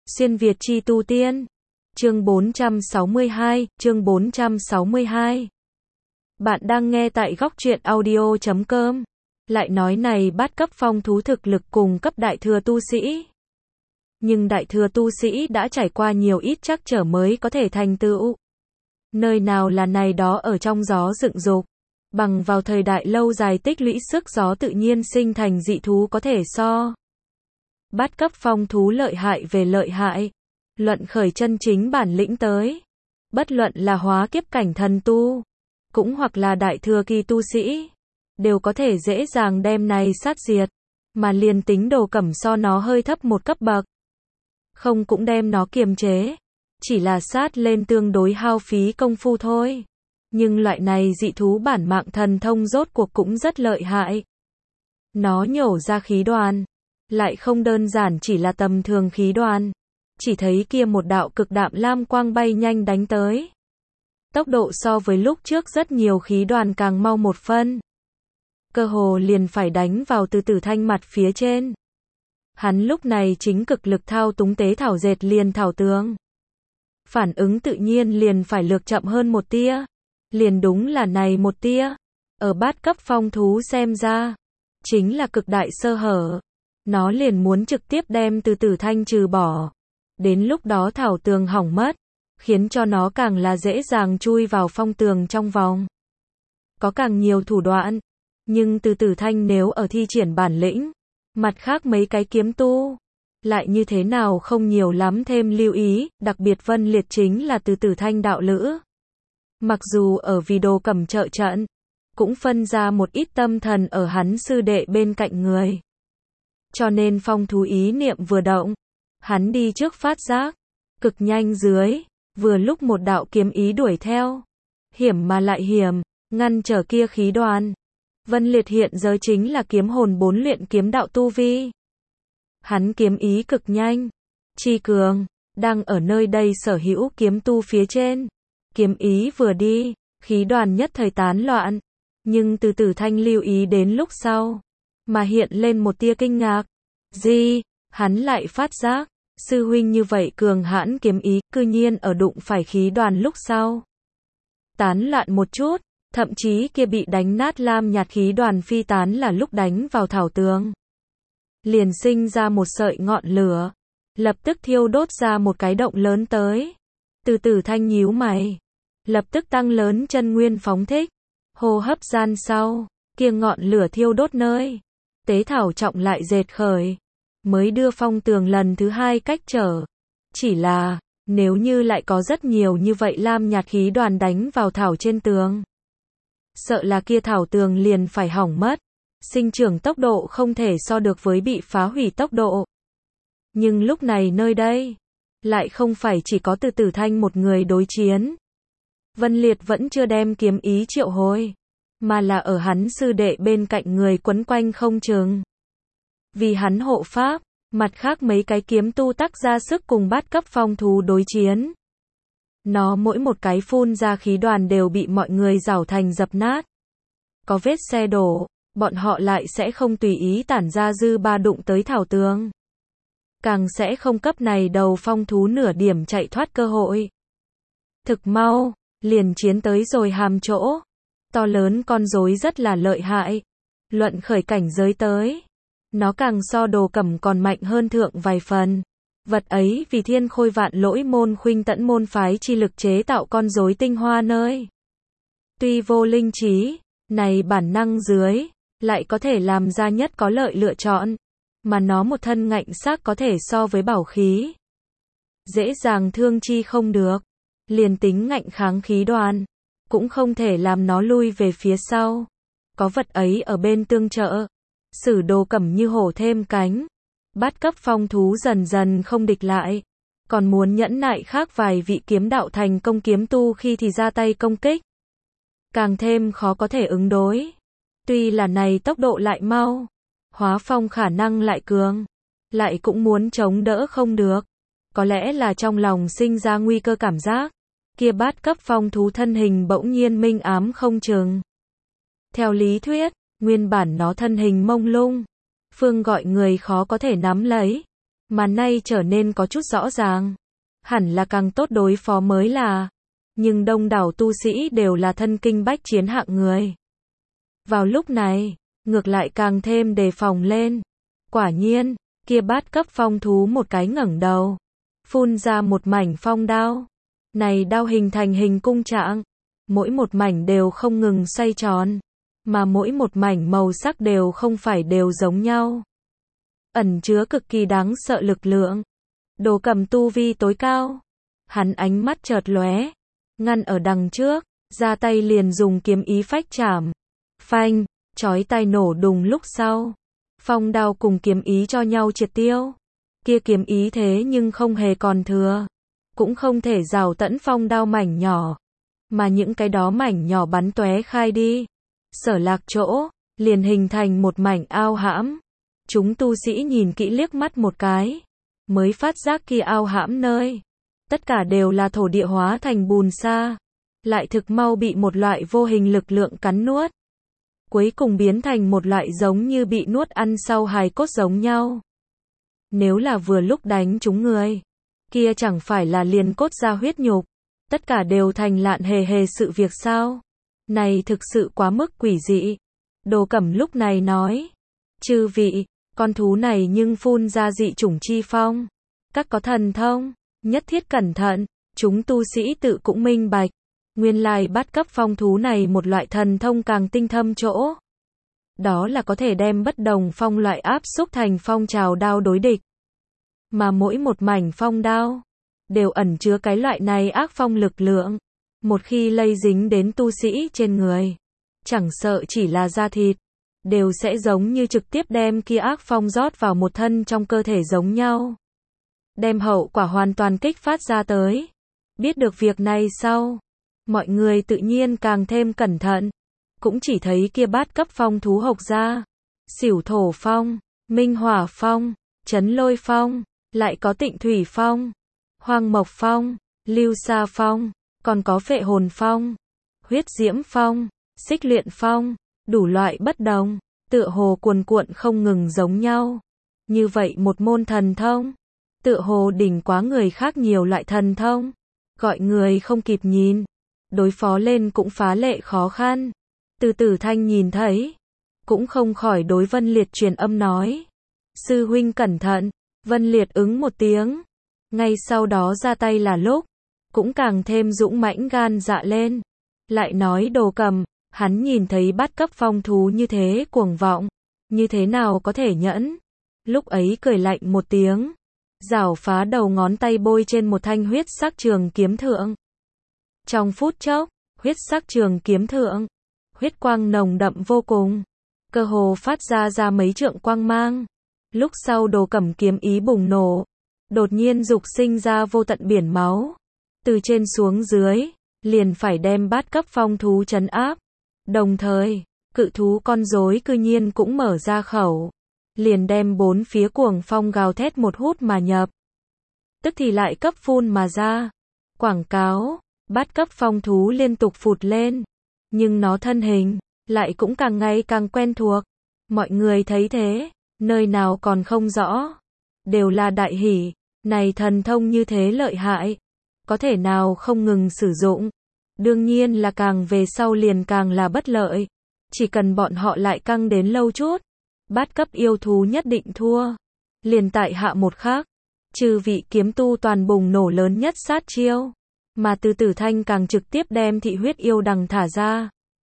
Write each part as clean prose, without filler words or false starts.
Xuyên Việt chi tu tiên. Chương 462. Bạn đang nghe tại góc truyện audio.com. Lại nói này bát cấp phong thú thực lực cùng cấp đại thừa tu sĩ. Nhưng đại thừa tu sĩ đã trải qua nhiều ít trắc trở mới có thể thành tựu. Nơi nào là này đó ở trong gió dựng dục. Bằng vào thời đại lâu dài tích lũy sức gió tự nhiên sinh thành dị thú có thể so. Bát cấp phong thú lợi hại về lợi hại. Luận khởi chân chính bản lĩnh tới. Bất luận là hóa kiếp cảnh thần tu. Cũng hoặc là đại thừa kỳ tu sĩ. Đều có thể dễ dàng đem này sát diệt. Mà liền tính đồ cẩm so nó hơi thấp một cấp bậc. Không cũng đem nó kiềm chế. Chỉ là sát lên tương đối hao phí công phu thôi. Nhưng loại này dị thú bản mạng thần thông rốt cuộc cũng rất lợi hại. Nó nhổ ra khí đoàn. Lại không đơn giản chỉ là tầm thường khí đoàn. Chỉ thấy kia một đạo cực đạm lam quang bay nhanh đánh tới. Tốc độ so với lúc trước rất nhiều khí đoàn càng mau một phân. Cơ hồ liền phải đánh vào từ tử thanh mặt phía trên. Hắn lúc này chính cực lực thao túng tế thảo dệt liền thảo tường. Phản ứng tự nhiên liền phải lược chậm hơn một tia. Liền đúng là này một tia. Ở bát cấp phong thú xem ra. Chính là cực đại sơ hở. Nó liền muốn trực tiếp đem từ tử thanh trừ bỏ. Đến lúc đó thảo tường hỏng mất. Khiến cho nó càng là dễ dàng chui vào phong tường trong vòng. Có càng nhiều thủ đoạn. Nhưng từ tử thanh nếu ở thi triển bản lĩnh. Mặt khác mấy cái kiếm tu. Lại như thế nào không nhiều lắm thêm lưu ý. Đặc biệt Vân Liệt chính là từ tử thanh đạo lữ. Mặc dù ở vì đồ cẩm trợ trận. Cũng phân ra một ít tâm thần ở hắn sư đệ bên cạnh người. Cho nên phong thú ý niệm vừa động. Hắn đi trước phát giác. Cực nhanh dưới. Vừa lúc một đạo kiếm ý đuổi theo. Hiểm mà lại hiểm. Ngăn trở kia khí đoàn. Vân Liệt hiện giờ chính là kiếm hồn 4 luyện kiếm đạo tu vi. Hắn kiếm ý cực nhanh. Chi cường. Đang ở nơi đây sở hữu kiếm tu phía trên. Kiếm ý vừa đi. Khí đoàn nhất thời tán loạn. Nhưng từ tử thanh lưu ý đến lúc sau. Mà hiện lên một tia kinh ngạc. Gì? Hắn lại phát giác. Sư huynh như vậy cường hãn kiếm ý. Cư nhiên ở đụng phải khí đoàn lúc sau. Tán loạn một chút. Thậm chí kia bị đánh nát lam nhạt khí đoàn phi tán là lúc đánh vào thảo tường. Liền sinh ra một sợi ngọn lửa. Lập tức thiêu đốt ra một cái động lớn tới. Từ tử thanh nhíu mày. Lập tức tăng lớn chân nguyên phóng thích. Hô hấp gian sau. Kia ngọn lửa thiêu đốt nơi. Tế thảo trọng lại dệt khởi. Mới đưa phong tường lần thứ hai cách trở. Chỉ là, nếu như lại có rất nhiều như vậy lam nhạt khí đoàn đánh vào thảo trên tường. Sợ là kia thảo tường liền phải hỏng mất. Sinh trưởng tốc độ không thể so được với bị phá hủy tốc độ. Nhưng lúc này nơi đây, lại không phải chỉ có từ tử thanh một người đối chiến. Vân Liệt vẫn chưa đem kiếm ý triệu hồi. Mà là ở hắn sư đệ bên cạnh người quấn quanh không chừng. Vì hắn hộ pháp, mặt khác mấy cái kiếm tu tác ra sức cùng bát cấp phong thú đối chiến. Nó mỗi một cái phun ra khí đoàn đều bị mọi người rảo thành dập nát. Có vết xe đổ, bọn họ lại sẽ không tùy ý tản ra dư ba đụng tới thảo tường. Càng sẽ không cấp này đầu phong thú nửa điểm chạy thoát cơ hội. Thực mau, liền chiến tới rồi hàm chỗ. To lớn con rối rất là lợi hại. Luận khởi cảnh giới tới. Nó càng so đồ cẩm còn mạnh hơn thượng vài phần. Vật ấy vì thiên khôi vạn lỗi môn khuynh tẫn môn phái chi lực chế tạo con rối tinh hoa nơi. Tuy vô linh trí, này bản năng dưới, lại có thể làm ra nhất có lợi lựa chọn. Mà nó một thân ngạnh xác có thể so với bảo khí. Dễ dàng thương chi không được. Liền tính ngạnh kháng khí đoàn. Cũng không thể làm nó lui về phía sau. Có vật ấy ở bên tương trợ. Sử đồ cẩm như hổ thêm cánh. Bát cấp phong thú dần dần không địch lại. Còn muốn nhẫn nại khác vài vị kiếm đạo thành công kiếm tu khi thì ra tay công kích. Càng thêm khó có thể ứng đối. Tuy là này tốc độ lại mau. Hóa phong khả năng lại cường. Lại cũng muốn chống đỡ không được. Có lẽ là trong lòng sinh ra nguy cơ cảm giác. Kia bát cấp phong thú thân hình bỗng nhiên minh ám không chừng. Theo lý thuyết, nguyên bản nó thân hình mông lung. Phương gọi người khó có thể nắm lấy. mà nay trở nên có chút rõ ràng. Hẳn là càng tốt đối phó mới là. Nhưng đông đảo tu sĩ đều là thân kinh bách chiến hạng người. Vào lúc này, ngược lại càng thêm đề phòng lên. Quả nhiên, kia bát cấp phong thú một cái ngẩng đầu, phun ra một mảnh phong đao. Này đao hình thành hình cung trạng, mỗi một mảnh đều không ngừng xoay tròn, mà mỗi một mảnh màu sắc đều không phải đều giống nhau. Ẩn chứa cực kỳ đáng sợ lực lượng. Đồ Cầm tu vi tối cao, hắn ánh mắt chợt lóe, ngăn ở đằng trước, ra tay liền dùng kiếm ý phách chạm. Phanh, chói tai nổ đùng lúc sau, phong đao cùng kiếm ý cho nhau triệt tiêu. Kia kiếm ý thế nhưng không hề còn thừa, cũng không thể rào tận phong đao mảnh nhỏ, mà những cái đó mảnh nhỏ bắn tóe khai đi. Sở lạc chỗ, liền hình thành một mảnh ao hãm. Chúng tu sĩ nhìn kỹ liếc mắt một cái, mới phát giác kia ao hãm nơi, tất cả đều là thổ địa hóa thành bùn sa, lại thực mau bị một loại vô hình lực lượng cắn nuốt. Cuối cùng biến thành một loại giống như bị nuốt ăn sau hài cốt giống nhau. Nếu là vừa lúc đánh chúng người, kia chẳng phải là liền cốt ra huyết nhục, tất cả đều thành lạn hề hề sự việc sao? Này thực sự quá mức quỷ dị. Đồ Cẩm lúc này nói, chư vị, con thú này nhưng phun ra dị chủng chi phong, các có thần thông, nhất thiết cẩn thận. Chúng tu sĩ tự cũng minh bạch, nguyên lai bát cấp phong thú này một loại thần thông càng tinh thâm chỗ, đó là có thể đem bất đồng phong loại áp xúc thành phong trào đao đối địch. Mà mỗi một mảnh phong đao đều ẩn chứa cái loại này ác phong lực lượng, một khi lây dính đến tu sĩ trên người, chẳng sợ chỉ là da thịt, đều sẽ giống như trực tiếp đem kia ác phong rót vào một thân trong cơ thể giống nhau, đem hậu quả hoàn toàn kích phát ra tới. Biết được việc này sau, mọi người tự nhiên càng thêm cẩn thận, cũng chỉ thấy kia bát cấp phong thú hộc ra, xỉu thổ phong, minh hỏa phong, chấn lôi phong, lại có tịnh thủy phong, hoang mộc phong, lưu sa phong, còn có phệ hồn phong, huyết diễm phong, xích luyện phong, đủ loại bất đồng, tựa hồ cuồn cuộn không ngừng giống nhau. Như vậy một môn thần thông, tựa hồ đỉnh quá người khác nhiều loại thần thông, gọi người không kịp nhìn, đối phó lên cũng phá lệ khó khăn. Từ Tử Thanh nhìn thấy, cũng không khỏi đối Vân Liệt truyền âm nói, sư huynh cẩn thận. Vân Liệt ứng một tiếng, ngay sau đó ra tay là lúc, cũng càng thêm dũng mãnh gan dạ lên. Lại nói Đồ Cầm, hắn nhìn thấy bát cấp phong thú như thế cuồng vọng, như thế nào có thể nhẫn. Lúc ấy cười lạnh một tiếng, rảo phá đầu ngón tay bôi trên một thanh huyết sắc trường kiếm thượng. Trong phút chốc, huyết sắc trường kiếm thượng, huyết quang nồng đậm vô cùng, cơ hồ phát ra mấy trượng quang mang. Lúc sau Đồ Cẩm kiếm ý bùng nổ, đột nhiên dục sinh ra vô tận biển máu, từ trên xuống dưới, liền phải đem bát cấp phong thú trấn áp. Đồng thời, cự thú con rối cư nhiên cũng mở ra khẩu, liền đem bốn phía cuồng phong gào thét một hút mà nhập. Tức thì lại cấp phun mà ra. Quảng cáo, bát cấp phong thú liên tục phụt lên, nhưng nó thân hình lại cũng càng ngày càng quen thuộc. Mọi người thấy thế, nơi nào còn không rõ, đều là đại hỉ, này thần thông như thế lợi hại, có thể nào không ngừng sử dụng. Đương nhiên là càng về sau liền càng là bất lợi, chỉ cần bọn họ lại căng đến lâu chút, bát cấp yêu thú nhất định thua. Liền tại hạ một khắc, trừ vị kiếm tu toàn bùng nổ lớn nhất sát chiêu, mà Từ Tử Thanh càng trực tiếp đem thị huyết yêu đằng thả ra.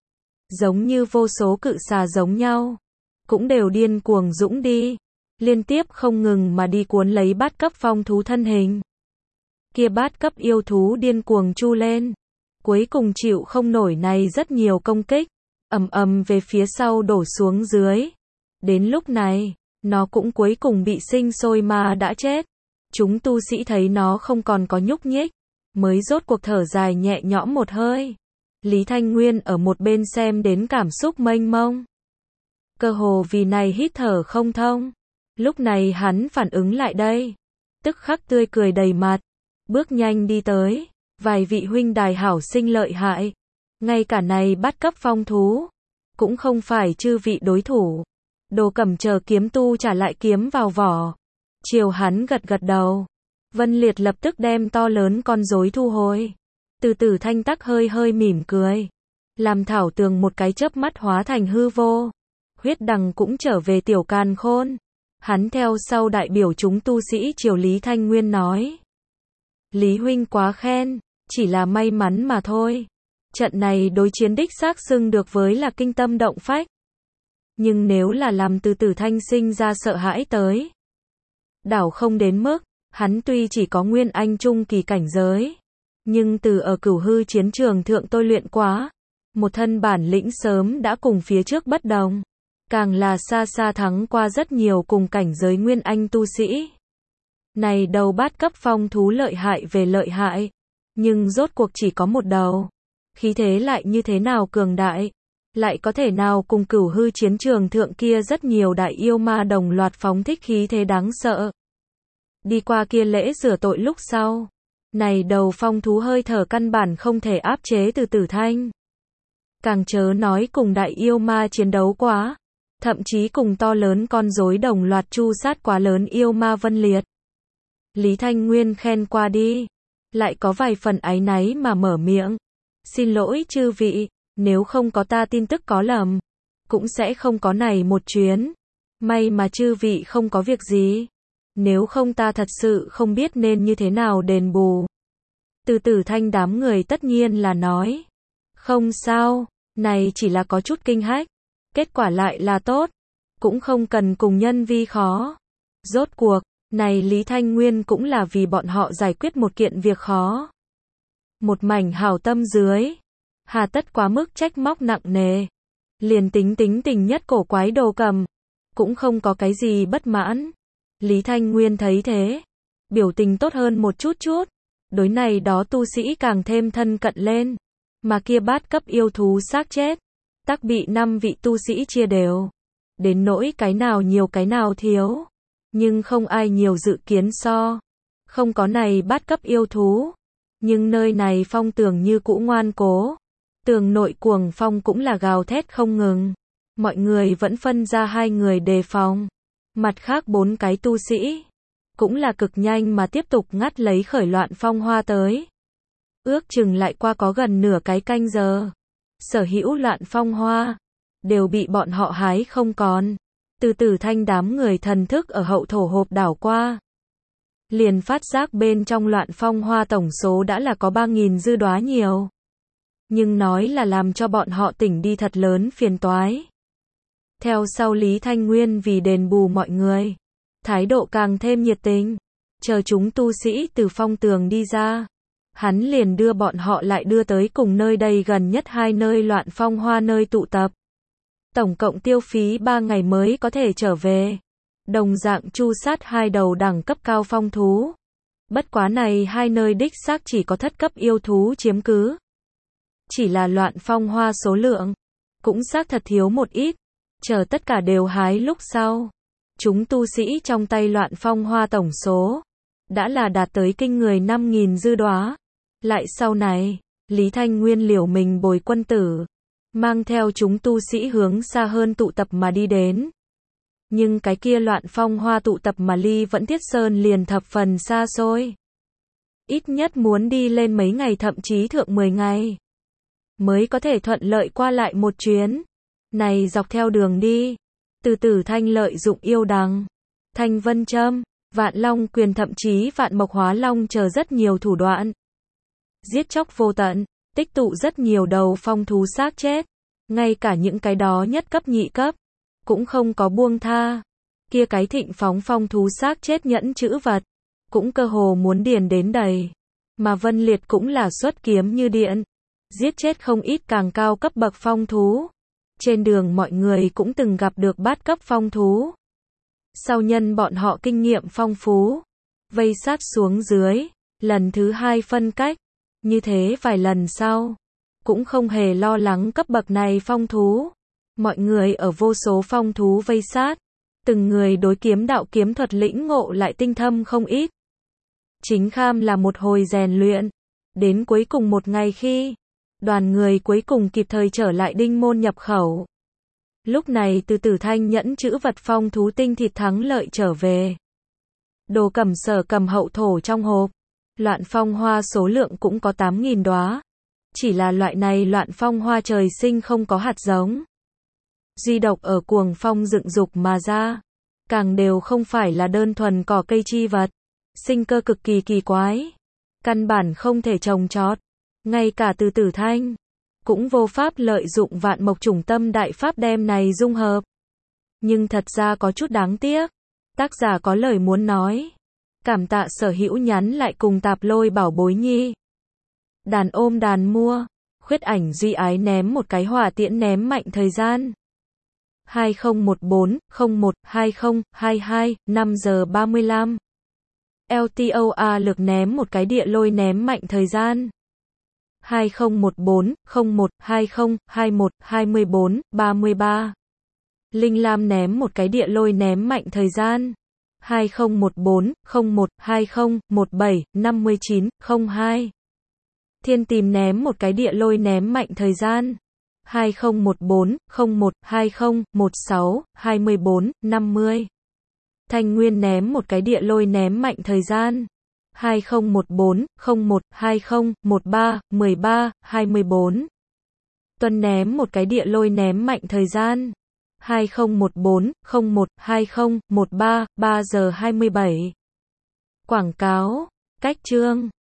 Giống như vô số cự xà giống nhau, cũng đều điên cuồng dũng đi, liên tiếp không ngừng mà đi cuốn lấy bát cấp phong thú thân hình. Kia bát cấp yêu thú điên cuồng chu lên, cuối cùng chịu không nổi này rất nhiều công kích, ầm ầm về phía sau đổ xuống dưới. Đến lúc này, nó cũng cuối cùng bị sinh sôi mà đã chết. Chúng tu sĩ thấy nó không còn có nhúc nhích, mới rốt cuộc thở dài nhẹ nhõm một hơi. Lý Thanh Nguyên ở một bên xem đến cảm xúc mênh mông, cơ hồ vì này hít thở không thông. Lúc này hắn phản ứng lại đây, tức khắc tươi cười đầy mặt, bước nhanh đi tới. Vài vị huynh đài hảo sinh lợi hại, ngay cả này bát cấp phong thú cũng không phải chư vị đối thủ. Đồ Cẩm chờ kiếm tu trả lại kiếm vào vỏ, Chiều hắn gật gật đầu. Vân Liệt lập tức đem to lớn con rối thu hồi. Từ Tử Thanh tắc hơi hơi mỉm cười. Làm Thảo Tường một cái chớp mắt hóa thành hư vô. Huyết Đằng cũng trở về Tiểu Càn Khôn. Hắn theo sau đại biểu chúng tu sĩ triều Lý Thanh Nguyên nói. Lý huynh quá khen, chỉ là may mắn mà thôi. Trận này đối chiến đích xác xưng được với là kinh tâm động phách. Nhưng nếu là làm Từ Tử Thanh sinh ra sợ hãi tới. Đảo không đến mức, hắn tuy chỉ có nguyên anh trung kỳ cảnh giới. Nhưng từ ở Cửu Hư chiến trường thượng tôi luyện quá. Một thân bản lĩnh sớm đã cùng phía trước bất đồng. Càng là xa xa thắng qua rất nhiều cùng cảnh giới nguyên anh tu sĩ. Này đầu bát cấp phong thú lợi hại về lợi hại. Nhưng rốt cuộc chỉ có một đầu. Khí thế lại như thế nào cường đại. Lại có thể nào cùng Cửu Hư chiến trường thượng kia rất nhiều đại yêu ma đồng loạt phóng thích khí thế đáng sợ. Đi qua kia lễ rửa tội lúc sau. Này đầu phong thú hơi thở căn bản không thể áp chế Từ Tử Thanh. Càng chớ nói cùng đại yêu ma chiến đấu quá. Thậm chí cùng to lớn con rối đồng loạt chu sát quá lớn yêu ma Vân Liệt. Lý Thanh Nguyên khen qua đi. Lại có vài phần áy náy mà mở miệng. Xin lỗi chư vị, nếu không có ta tin tức có lầm. Cũng sẽ không có này một chuyến. May mà chư vị không có việc gì. Nếu không ta thật sự không biết nên như thế nào đền bù. Từ Tử Thanh đám người tất nhiên là nói. Không sao, này chỉ là có chút kinh hách. Kết quả lại là tốt. Cũng không cần cùng nhân vi khó. Rốt cuộc, này Lý Thanh Nguyên cũng là vì bọn họ giải quyết một kiện việc khó. Một mảnh hảo tâm dưới. Hà tất quá mức trách móc nặng nề. Liền tính tình nhất cổ quái đồ cầm. Cũng không có cái gì bất mãn. Lý Thanh Nguyên thấy thế. Biểu tình tốt hơn một chút. Đối này đó tu sĩ càng thêm thân cận lên. Mà kia bát cấp yêu thú xác chết. Tắc bị 5 vị tu sĩ chia đều. Đến nỗi cái nào nhiều cái nào thiếu. Nhưng không ai nhiều dự kiến so. Không có này bát cấp yêu thú. Nhưng nơi này phong tường như cũ ngoan cố. Tường nội cuồng phong cũng là gào thét không ngừng. Mọi người vẫn phân ra 2 người đề phòng. Mặt khác 4 cái tu sĩ. Cũng là cực nhanh mà tiếp tục ngắt lấy khởi loạn phong hoa tới. Ước chừng lại qua có gần nửa cái canh giờ. Sở hữu loạn phong hoa. Đều bị bọn họ hái không còn. Từ Tử Thanh đám người thần thức ở hậu thổ hộp đảo qua. Liền phát giác bên trong loạn phong hoa tổng số đã là có 3.000 dư đóa nhiều. Nhưng nói là làm cho bọn họ tỉnh đi thật lớn phiền toái. Theo sau Lý Thanh Nguyên vì đền bù mọi người. Thái độ càng thêm nhiệt tình. Chờ chúng tu sĩ từ phong tường đi ra. Hắn liền đưa bọn họ lại đưa tới cùng nơi đây gần nhất 2 nơi loạn phong hoa nơi tụ tập. Tổng cộng tiêu phí 3 ngày mới có thể trở về. Đồng dạng chu sát 2 đầu đẳng cấp cao phong thú. Bất quá này 2 nơi đích xác chỉ có thất cấp yêu thú chiếm cứ. Chỉ là loạn phong hoa số lượng. Cũng xác thật thiếu một ít. Chờ tất cả đều hái lúc sau. Chúng tu sĩ trong tay loạn phong hoa tổng số. Đã là đạt tới kinh người 5.000 dư đóa. Lại sau này, Lý Thanh Nguyên liều mình bồi quân tử. Mang theo chúng tu sĩ hướng xa hơn tụ tập mà đi đến. Nhưng cái kia loạn phong hoa tụ tập mà ly Vẫn Thiết Sơn liền thập phần xa xôi. Ít nhất muốn đi lên mấy ngày thậm chí thượng 10 ngày. Mới có thể thuận lợi qua lại một chuyến. Này dọc theo đường đi. Từ Tử Thanh lợi dụng yêu đằng. Thanh vân châm. Vạn long quyền thậm chí vạn mộc hóa long chờ rất nhiều thủ đoạn. Giết chóc vô tận. Tích tụ rất nhiều đầu phong thú xác chết. Ngay cả những cái đó nhất cấp nhị cấp. Cũng không có buông tha. Kia cái thịnh phóng phong thú xác chết nhẫn chữ vật. Cũng cơ hồ muốn điền đến đầy. Mà Vân Liệt cũng là xuất kiếm như điện. Giết chết không ít càng cao cấp bậc phong thú. Trên đường mọi người cũng từng gặp được bát cấp phong thú. Sau nhân bọn họ kinh nghiệm phong phú. Vây sát xuống dưới. Lần thứ 2 phân cách. Như thế vài lần sau. Cũng không hề lo lắng cấp bậc này phong thú. Mọi người ở vô số phong thú vây sát. Từng người đối kiếm đạo kiếm thuật lĩnh ngộ lại tinh thâm không ít. Chính kham là một hồi rèn luyện. Đến cuối cùng một ngày khi. Đoàn người cuối cùng kịp thời trở lại Đinh Môn nhập khẩu. Lúc này Từ Tử Thanh nhẫn chữ vật phong thú tinh thịt thắng lợi trở về. Đồ cầm sở cầm hậu thổ trong hộp. Loạn phong hoa số lượng cũng có 8.000 đóa. Chỉ là loại này loạn phong hoa trời sinh không có hạt giống. Duy độc ở cuồng phong dựng dục mà ra. Càng đều không phải là đơn thuần cỏ cây chi vật. Sinh cơ cực kỳ kỳ quái. Căn bản không thể trồng trọt. Ngay cả từ Tử Thanh cũng vô pháp lợi dụng vạn mộc chủng tâm đại pháp đem này dung hợp. Nhưng thật ra có chút đáng tiếc. Tác giả có lời muốn nói. Cảm tạ Sở Hữu nhắn lại cùng Tạp Lôi bảo bối nhi. Đàn ôm đàn mua. Khuyết ảnh duy ái ném một cái hỏa tiễn ném mạnh thời gian. 2014, 01, 20, 22, 5 giờ 35. LTOA lực ném một cái địa lôi ném mạnh thời gian. 2014, 01, 20, 21, 24, 33. Linh Lam ném một cái địa lôi ném mạnh thời gian. 2014, 01, 20, 17, 59, 02. Thiên Tìm ném một cái địa lôi ném mạnh thời gian. 2014, 01, 20, 16, 24, 50. Thanh Nguyên ném một cái địa lôi ném mạnh thời gian. 2014, 01, 20, 13, 13, 24. Tuân ném một cái địa lôi ném mạnh thời gian. 2014, 01, 20, 13, 3 giờ 27. Quảng cáo, cách chương.